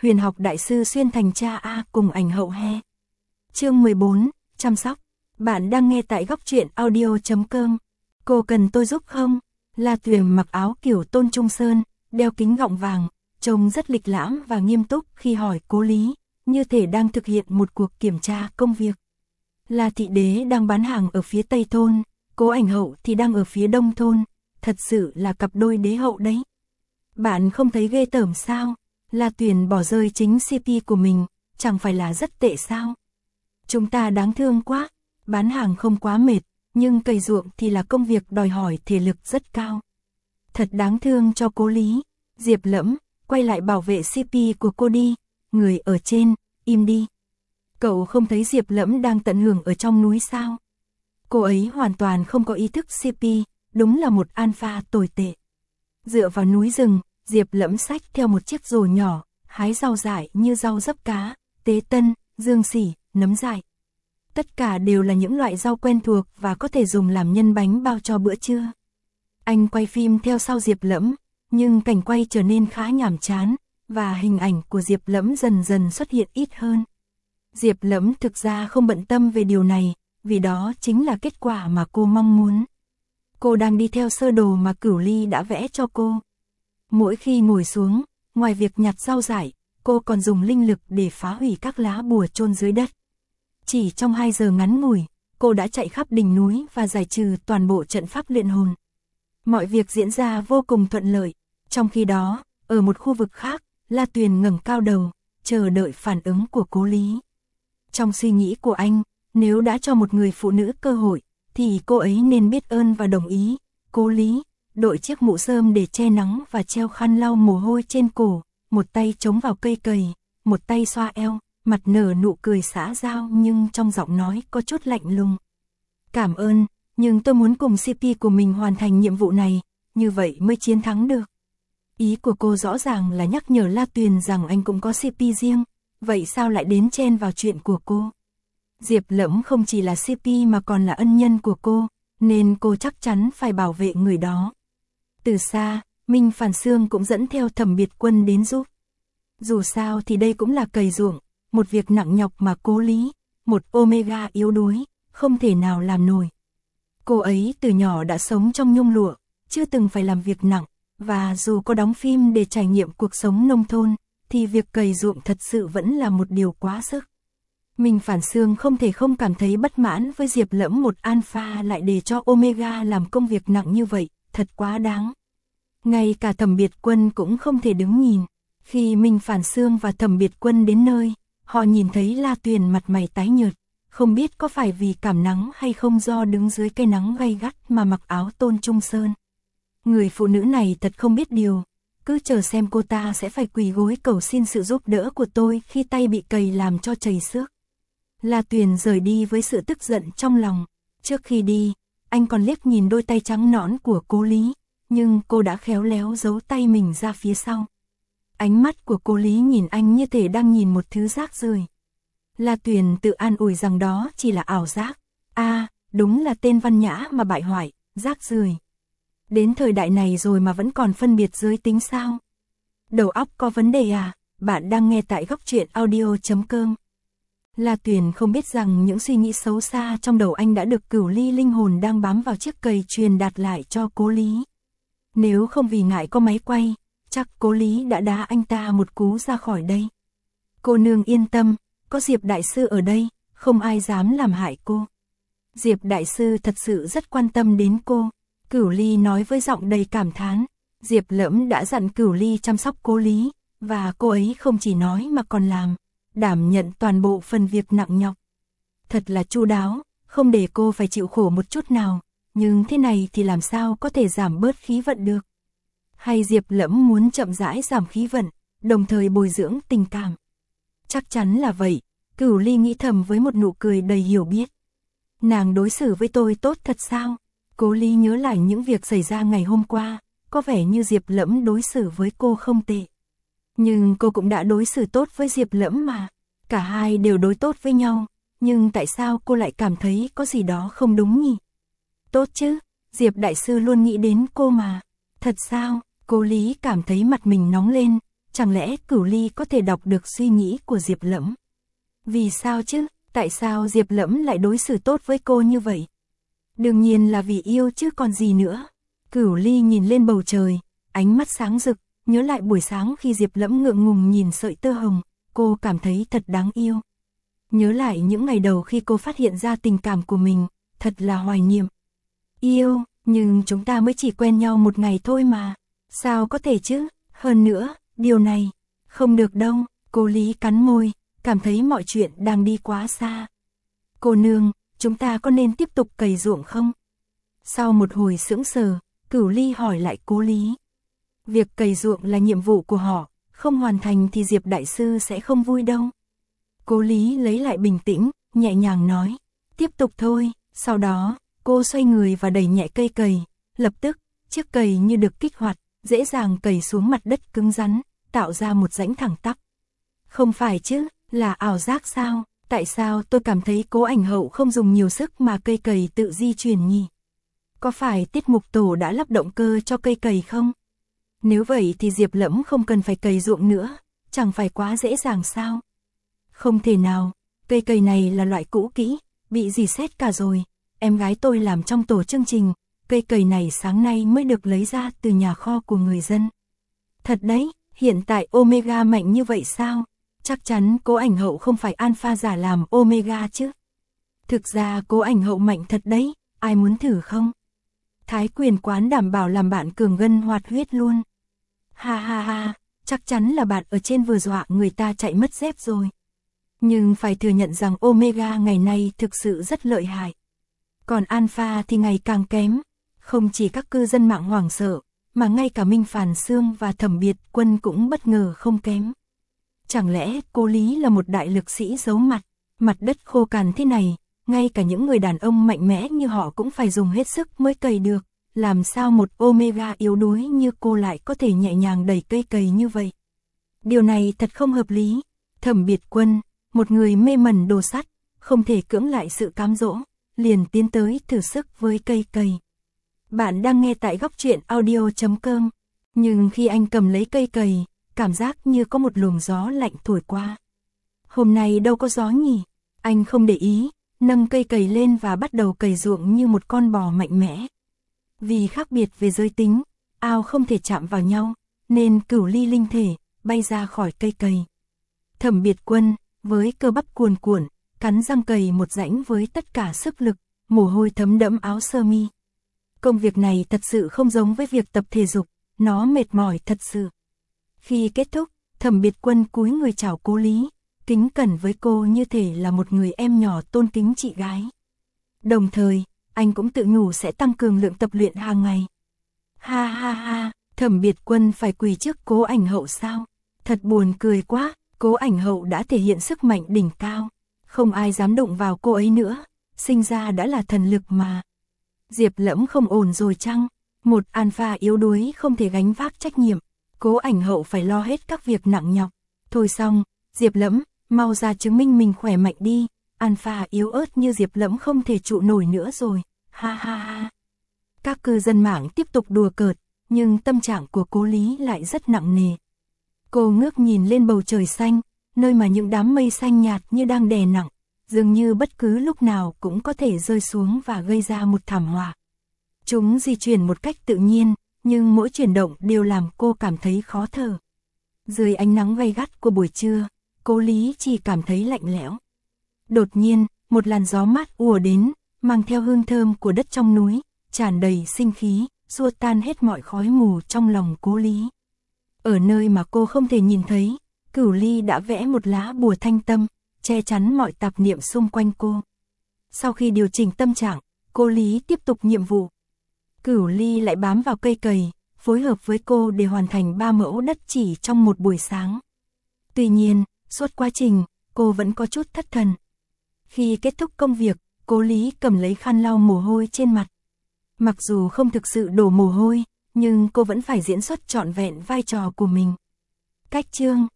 Huyền học đại sư xuyên thành cha A cùng ảnh hậu he. Chương 14, chăm sóc. Bạn đang nghe tại góc truyện audio.com. Cô cần tôi giúp không? La Tuyền mặc áo kiểu Tôn Trung Sơn, đeo kính gọng vàng, trông rất lịch lãm và nghiêm túc khi hỏi Cố Lý, như thể đang thực hiện một cuộc kiểm tra công việc. La Thị Đế đang bán hàng ở phía Tây thôn, Cố Ảnh Hậu thì đang ở phía Đông thôn, thật sự là cặp đôi đế hậu đấy. Bạn không thấy ghê tởm sao? La Tuyền bỏ rơi chính CP của mình, chẳng phải là rất tệ sao? Chúng ta đáng thương quá, bán hàng không quá mệt, nhưng cày ruộng thì là công việc đòi hỏi thể lực rất cao. Thật đáng thương cho Cố Lý. Diệp Lẫm, quay lại bảo vệ CP của cô đi, người ở trên, im đi. Cậu không thấy Diệp Lẫm đang tận hưởng ở trong núi sao? Cô ấy hoàn toàn không có ý thức CP, đúng là một alpha tồi tệ. Dựa vào núi rừng, Diệp Lẫm xách theo một chiếc rổ nhỏ, hái rau dại như rau dấp cá, tế tân, dương sỉ, nấm dại. Tất cả đều là những loại rau quen thuộc và có thể dùng làm nhân bánh bao cho bữa trưa. Anh quay phim theo sau Diệp Lẫm, nhưng cảnh quay trở nên khá nhàm chán, và hình ảnh của Diệp Lẫm dần dần xuất hiện ít hơn. Diệp Lẫm thực ra không bận tâm về điều này, vì đó chính là kết quả mà cô mong muốn. Cô đang đi theo sơ đồ mà Cửu Ly đã vẽ cho cô. Mỗi khi ngồi xuống, ngoài việc nhặt rau dại, cô còn dùng linh lực để phá hủy các lá bùa chôn dưới đất. Chỉ trong 2 giờ ngắn ngủi, cô đã chạy khắp đỉnh núi và giải trừ toàn bộ trận pháp luyện hồn. Mọi việc diễn ra vô cùng thuận lợi. Trong khi đó, ở một khu vực khác, La Tuyền ngẩng cao đầu, chờ đợi phản ứng của Cố Lý. Trong suy nghĩ của anh, nếu đã cho một người phụ nữ cơ hội, thì cô ấy nên biết ơn và đồng ý. Cố Lý đội chiếc mũ rơm để che nắng và treo khăn lau mồ hôi trên cổ, một tay chống vào cây cày, một tay xoa eo, mặt nở nụ cười xã giao nhưng trong giọng nói có chút lạnh lùng. Cảm ơn, nhưng tôi muốn cùng CP của mình hoàn thành nhiệm vụ này, như vậy mới chiến thắng được. Ý của cô rõ ràng là nhắc nhở La Tuyền rằng anh cũng có CP riêng, vậy sao lại đến chen vào chuyện của cô? Diệp Lẫm không chỉ là CP mà còn là ân nhân của cô, nên cô chắc chắn phải bảo vệ người đó. Từ xa, Minh Phản Sương cũng dẫn theo Thẩm Biệt Quân đến giúp. Dù sao thì đây cũng là cày ruộng, một việc nặng nhọc mà Cố Lý, một Omega yếu đuối, không thể nào làm nổi. Cô ấy từ nhỏ đã sống trong nhung lụa, chưa từng phải làm việc nặng, và dù có đóng phim để trải nghiệm cuộc sống nông thôn, thì việc cày ruộng thật sự vẫn là một điều quá sức. Minh Phản Sương không thể không cảm thấy bất mãn với Diệp Lẫm, một alpha lại để cho Omega làm công việc nặng như vậy, thật quá đáng. Ngay cả Thẩm Biệt Quân cũng không thể đứng nhìn. Khi Minh Phản Sương và Thẩm Biệt Quân đến nơi, họ nhìn thấy La Tuyền mặt mày tái nhợt, không biết có phải vì cảm nắng hay không do đứng dưới cây nắng gay gắt mà mặc áo Tôn Trung Sơn. Người phụ nữ này thật không biết điều, cứ chờ xem cô ta sẽ phải quỳ gối cầu xin sự giúp đỡ của tôi khi tay bị cày làm cho chảy xước. La Tuyền rời đi với sự tức giận trong lòng. Trước khi đi, anh còn liếc nhìn đôi tay trắng nõn của Cố Lý, nhưng cô đã khéo léo giấu tay mình ra phía sau. Ánh mắt của Cố Lý nhìn anh như thể đang nhìn một thứ rác rưởi. La Tuyền tự an ủi rằng đó chỉ là ảo giác. Đúng là tên văn nhã mà bại hoại, rác rưởi. Đến thời đại này rồi mà vẫn còn phân biệt giới tính sao? Đầu óc có vấn đề à? Bạn đang nghe tại góc truyện audio.com. La Tuyền không biết rằng những suy nghĩ xấu xa trong đầu anh đã được Cửu Ly linh hồn đang bám vào chiếc cày truyền đạt lại cho Cố Lý. Nếu không vì ngại có máy quay, chắc Cố Lý đã đá anh ta một cú ra khỏi đây. Cô nương yên tâm, có Diệp Đại Sư ở đây, không ai dám làm hại cô. Diệp Đại Sư thật sự rất quan tâm đến cô, Cửu Ly nói với giọng đầy cảm thán. Diệp Lẫm đã dặn Cửu Ly chăm sóc Cố Lý, và cô ấy không chỉ nói mà còn làm, đảm nhận toàn bộ phần việc nặng nhọc. Thật là chu đáo, không để cô phải chịu khổ một chút nào, nhưng thế này thì làm sao có thể giảm bớt khí vận được? Hay Diệp Lẫm muốn chậm rãi giảm khí vận, đồng thời bồi dưỡng tình cảm? Chắc chắn là vậy, Cửu Ly nghĩ thầm với một nụ cười đầy hiểu biết. Nàng đối xử với tôi tốt thật sao? Cố Lý nhớ lại những việc xảy ra ngày hôm qua, có vẻ như Diệp Lẫm đối xử với cô không tệ. Nhưng cô cũng đã đối xử tốt với Diệp Lẫm mà, cả hai đều đối tốt với nhau, nhưng tại sao cô lại cảm thấy có gì đó không đúng nhỉ? Tốt chứ, Diệp Đại Sư luôn nghĩ đến cô mà. Thật sao? Cố Lý cảm thấy mặt mình nóng lên, Chẳng lẽ Cửu Ly có thể đọc được suy nghĩ của Diệp Lẫm? Vì sao chứ? Tại sao Diệp Lẫm lại đối xử tốt với cô như vậy? Đương nhiên là vì yêu chứ còn gì nữa. Cửu Ly nhìn lên bầu trời, ánh mắt sáng rực, nhớ lại buổi sáng khi Diệp Lẫm ngượng ngùng nhìn sợi tơ hồng, cô cảm thấy thật đáng yêu. Nhớ lại những ngày đầu khi cô phát hiện ra tình cảm của mình, thật là hoài niệm. Yêu, nhưng chúng ta mới chỉ quen nhau một ngày thôi mà. Sao có thể chứ? Hơn nữa, điều này, không được đâu. Cô Lý cắn môi, cảm thấy mọi chuyện đang đi quá xa. Cô nương, chúng ta có nên tiếp tục cày ruộng không? Sau một hồi sững sờ, Cửu Ly hỏi lại cô Lý. Việc cày ruộng là nhiệm vụ của họ, không hoàn thành thì Diệp đại sư sẽ không vui đâu. Cô Lý lấy lại bình tĩnh, nhẹ nhàng nói, tiếp tục thôi. Sau đó, cô xoay người và đẩy nhẹ cây cày, lập tức, chiếc cày như được kích hoạt, dễ dàng cày xuống mặt đất cứng rắn, tạo ra một rãnh thẳng tắp. Không phải chứ, là ảo giác sao? Tại sao tôi cảm thấy Cố Ảnh Hậu không dùng nhiều sức mà cây cày tự di chuyển nhỉ? Có phải tiết mục tổ đã lắp động cơ cho cây cày không? Nếu vậy thì Diệp Lẫm không cần phải cày ruộng nữa, chẳng phải quá dễ dàng sao? Không thể nào, cây cày này là loại cũ kỹ, bị rỉ sét cả rồi. Em gái tôi làm trong tổ chương trình, cây cày này sáng nay mới được lấy ra từ nhà kho của người dân. Thật đấy, hiện tại Omega mạnh như vậy sao? Chắc chắn Cố Ảnh Hậu không phải alpha giả làm Omega chứ. Thực ra Cố Ảnh Hậu mạnh thật đấy, ai muốn thử không? Thái Quyền Quán đảm bảo làm bạn cường ngân hoạt huyết luôn. Ha ha ha, chắc chắn là bạn ở trên vừa dọa người ta chạy mất dép rồi. Nhưng phải thừa nhận rằng Omega ngày nay thực sự rất lợi hại. Còn Alpha thì ngày càng kém. Không chỉ các cư dân mạng hoảng sợ, mà ngay cả Minh Phàn Sương và Thẩm Biệt Quân cũng bất ngờ không kém. Chẳng lẽ cô Lý là một đại lực sĩ giấu mặt đất khô cằn thế này, ngay cả những người đàn ông mạnh mẽ như họ cũng phải dùng hết sức mới cày được. Làm sao một Omega yếu đuối như cô lại có thể nhẹ nhàng đẩy cây cày như vậy? Điều này thật không hợp lý. Thẩm Biệt Quân, một người mê mẩn đồ sắt, không thể cưỡng lại sự cám dỗ, liền tiến tới thử sức với cây cày. Bạn đang nghe tại góc truyện audio.com, nhưng khi anh cầm lấy cây cày, cảm giác như có một luồng gió lạnh thổi qua. Hôm nay đâu có gió nhỉ? Anh không để ý, nâng cây cày lên và bắt đầu cày ruộng như một con bò mạnh mẽ. Vì khác biệt về giới tính, ao không thể chạm vào nhau, nên Cửu Ly linh thể bay ra khỏi cây cày. Thẩm Biệt Quân, với cơ bắp cuồn cuộn, cắn răng cày một rãnh với tất cả sức lực, mồ hôi thấm đẫm áo sơ mi. Công việc này thật sự không giống với việc tập thể dục, nó mệt mỏi thật sự. Khi kết thúc, Thẩm Biệt Quân cúi người chào cô Lý, kính cẩn với cô như thể là một người em nhỏ tôn kính chị gái. Đồng thời, anh cũng tự nhủ sẽ tăng cường lượng tập luyện hàng ngày. Ha ha ha, Thẩm Biệt Quân phải quỳ trước Cố Ảnh Hậu sao? Thật buồn cười quá, Cố Ảnh Hậu đã thể hiện sức mạnh đỉnh cao. Không ai dám động vào cô ấy nữa, sinh ra đã là thần lực mà. Diệp Lẫm không ổn rồi chăng? Một alpha yếu đuối không thể gánh vác trách nhiệm, Cố Ảnh Hậu phải lo hết các việc nặng nhọc. Thôi xong, Diệp Lẫm, mau ra chứng minh mình khỏe mạnh đi. Alpha yếu ớt như Diệp Lẫm không thể trụ nổi nữa rồi. Ha ha ha. Các cư dân mạng tiếp tục đùa cợt, nhưng tâm trạng của Cố Lý lại rất nặng nề. Cô ngước nhìn lên bầu trời xanh, nơi mà những đám mây xanh nhạt như đang đè nặng, dường như bất cứ lúc nào cũng có thể rơi xuống và gây ra một thảm họa. Chúng di chuyển một cách tự nhiên, nhưng mỗi chuyển động đều làm cô cảm thấy khó thở. Dưới ánh nắng gay gắt của buổi trưa, Cố Lý chỉ cảm thấy lạnh lẽo. Đột nhiên, một làn gió mát ùa đến, mang theo hương thơm của đất trong núi, tràn đầy sinh khí, xua tan hết mọi khói mù trong lòng Cố Lý. Ở nơi mà cô không thể nhìn thấy, Cửu Ly đã vẽ một lá bùa thanh tâm, che chắn mọi tạp niệm xung quanh cô. Sau khi điều chỉnh tâm trạng, Cố Lý tiếp tục nhiệm vụ. Cửu Ly lại bám vào cây cày, phối hợp với cô để hoàn thành 3 mẫu đất chỉ trong một buổi sáng. Tuy nhiên, suốt quá trình, cô vẫn có chút thất thần. Khi kết thúc công việc, Cố Lý cầm lấy khăn lau mồ hôi trên mặt. Mặc dù không thực sự đổ mồ hôi, nhưng cô vẫn phải diễn xuất trọn vẹn vai trò của mình. Cách chương